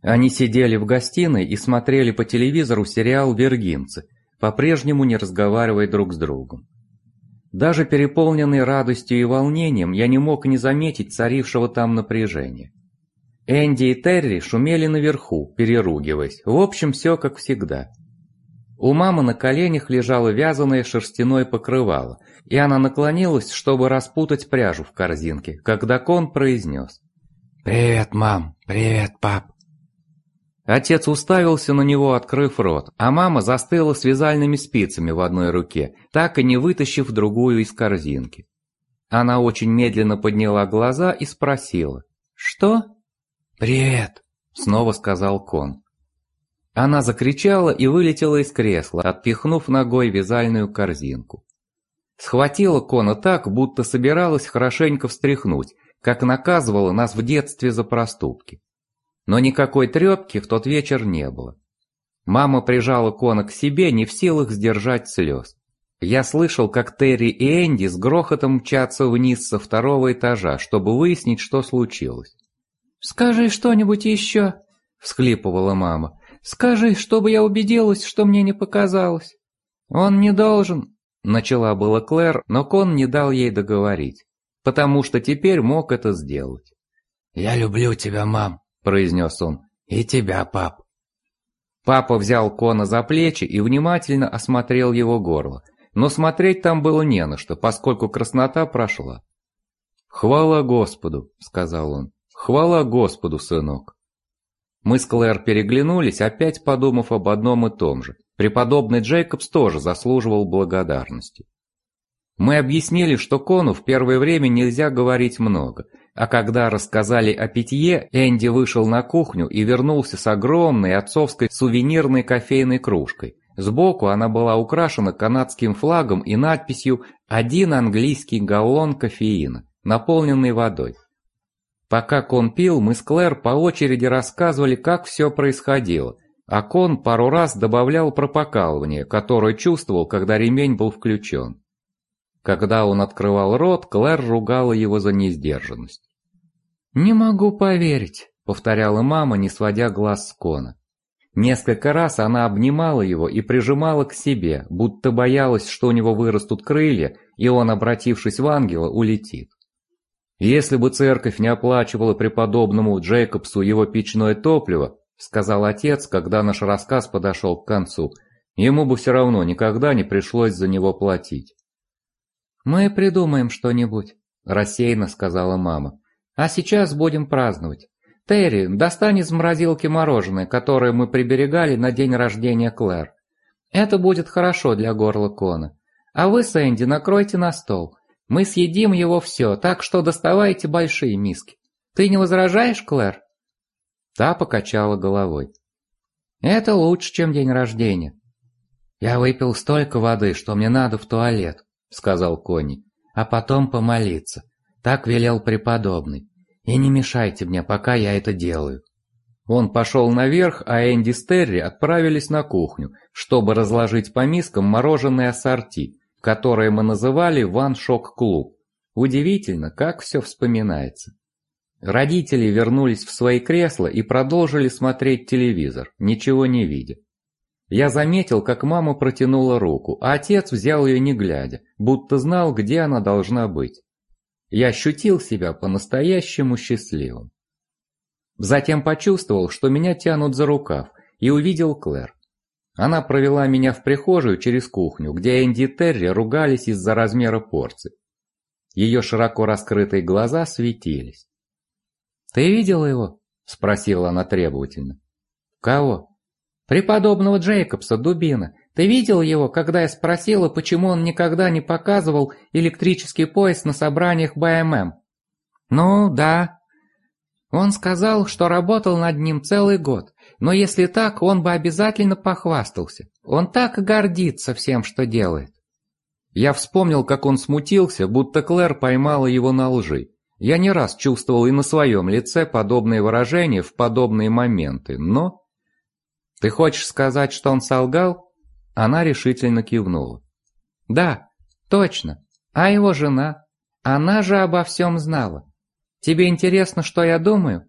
Они сидели в гостиной и смотрели по телевизору сериал «Виргинцы», по-прежнему не разговаривая друг с другом. Даже переполненный радостью и волнением, я не мог не заметить царившего там напряжения. Энди и Терри шумели наверху, переругиваясь. В общем, все как всегда. У мамы на коленях лежало вязаное шерстяное покрывало, и она наклонилась, чтобы распутать пряжу в корзинке, когда Кон произнес: «Привет, мам! Привет, пап!» Отец уставился на него, открыв рот, а мама застыла с вязальными спицами в одной руке, так и не вытащив другую из корзинки. Она очень медленно подняла глаза и спросила: «Что?» «Привет», — снова сказал Кон. Она закричала и вылетела из кресла, отпихнув ногой вязальную корзинку. Схватила Кона так, будто собиралась хорошенько встряхнуть, как наказывала нас в детстве за проступки. Но никакой трепки в тот вечер не было. Мама прижала Кона к себе, не в силах сдержать слез. Я слышал, как Терри и Энди с грохотом мчатся вниз со второго этажа, чтобы выяснить, что случилось. «Скажи что-нибудь еще», — всхлипывала мама. «Скажи, чтобы я убедилась, что мне не показалось». «Он не должен», — начала была Клэр, но Кон не дал ей договорить, потому что теперь мог это сделать. «Я люблю тебя, мам», — произнес он, — «и тебя, пап». Папа взял Кона за плечи и внимательно осмотрел его горло, но смотреть там было не на что, поскольку краснота прошла. «Хвала Господу», — сказал он, — «хвала Господу, сынок». Мы с Клэр переглянулись, опять подумав об одном и том же. Преподобный Джейкобс тоже заслуживал благодарности. Мы объяснили, что Кону в первое время нельзя говорить много, а когда рассказали о питье, Энди вышел на кухню и вернулся с огромной отцовской сувенирной кофейной кружкой. Сбоку она была украшена канадским флагом и надписью «1 английский галлон кофеина», наполненный водой. Пока Кон пил, мы с Клэр по очереди рассказывали, как все происходило, а Кон пару раз добавлял про покалывание, которое чувствовал, когда ремень был включен. Когда он открывал рот, Клэр ругала его за несдержанность. «Не могу поверить», — повторяла мама, не сводя глаз с Кона. Несколько раз она обнимала его и прижимала к себе, будто боялась, что у него вырастут крылья, и он, обратившись в ангела, улетит. «Если бы церковь не оплачивала преподобному Джейкобсу его печное топливо, — сказал отец, когда наш рассказ подошел к концу, — ему бы все равно никогда не пришлось за него платить». «Мы придумаем что-нибудь», — рассеянно сказала мама. «А сейчас будем праздновать. Терри, достань из морозилки мороженое, которое мы приберегали на день рождения Клэр. Это будет хорошо для горла Кона. А вы с Энди накройте на стол. Мы съедим его все, так что доставайте большие миски. Ты не возражаешь, Клэр?» Та покачала головой. «Это лучше, чем день рождения». «Я выпил столько воды, что мне надо в туалет», — сказал Конни, — «а потом помолиться. Так велел преподобный. И не мешайте мне, пока я это делаю». Он пошел наверх, а Энди с Терри отправились на кухню, чтобы разложить по мискам мороженое ассорти, которое мы называли «Ван-Шок-клуб». Удивительно, как все вспоминается. Родители вернулись в свои кресла и продолжили смотреть телевизор, ничего не видя. Я заметил, как мама протянула руку, а отец взял ее не глядя, будто знал, где она должна быть. Я ощутил себя по-настоящему счастливым. Затем почувствовал, что меня тянут за рукав, и увидел Клэр. Она провела меня в прихожую через кухню, где Энди и Терри ругались из-за размера порций. Ее широко раскрытые глаза светились. «Ты видела его?» — спросила она требовательно. «Кого?» «Преподобного Джейкобса, дубина. Ты видел его, когда я спросила, почему он никогда не показывал электрический пояс на собраниях БММ?» «Ну, да». «Он сказал, что работал над ним целый год, но если так, он бы обязательно похвастался. Он так гордится всем, что делает». Я вспомнил, как он смутился, будто Клэр поймала его на лжи. Я не раз чувствовал и на своем лице подобные выражения в подобные моменты, но... «Ты хочешь сказать, что он солгал?» Она решительно кивнула. «Да, точно. А его жена? Она же обо всем знала. Тебе интересно, что я думаю?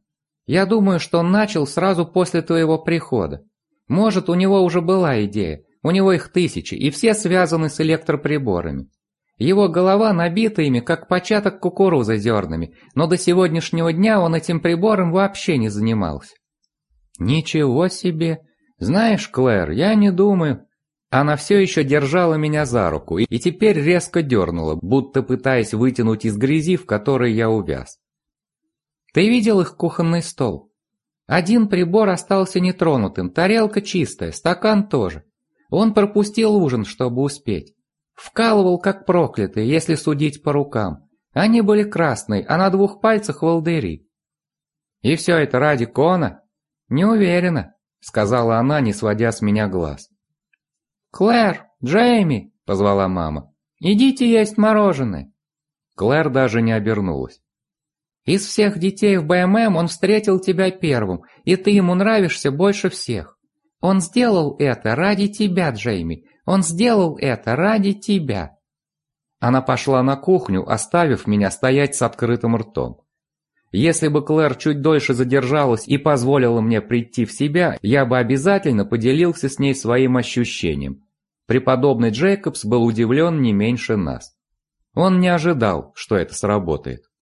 Я думаю, что он начал сразу после твоего прихода. Может, у него уже была идея, у него их тысячи, и все связаны с электроприборами. Его голова набита ими, как початок кукурузы зернами, но до сегодняшнего дня он этим прибором вообще не занимался. Ничего себе! Знаешь, Клэр, я не думаю... Она все еще держала меня за руку и теперь резко дернула, будто пытаясь вытянуть из грязи, в которой я увяз. Ты видел их кухонный стол? Один прибор остался нетронутым, тарелка чистая, стакан тоже. Он пропустил ужин, чтобы успеть. Вкалывал как проклятый, если судить по рукам. Они были красные, а на 2 пальцах волдыри. И все это ради Кона? Не уверена, сказала она, не сводя с меня глаз. «Клэр, Джейми!» – позвала мама. «Идите есть мороженое!» Клэр даже не обернулась. «Из всех детей в БММ он встретил тебя первым, и ты ему нравишься больше всех. Он сделал это ради тебя, Джейми. Он сделал это ради тебя!» Она пошла на кухню, оставив меня стоять с открытым ртом. Если бы Клэр чуть дольше задержалась и позволила мне прийти в себя, я бы обязательно поделился с ней своим ощущением. Преподобный Джейкобс был удивлен не меньше нас. Он не ожидал, что это сработает.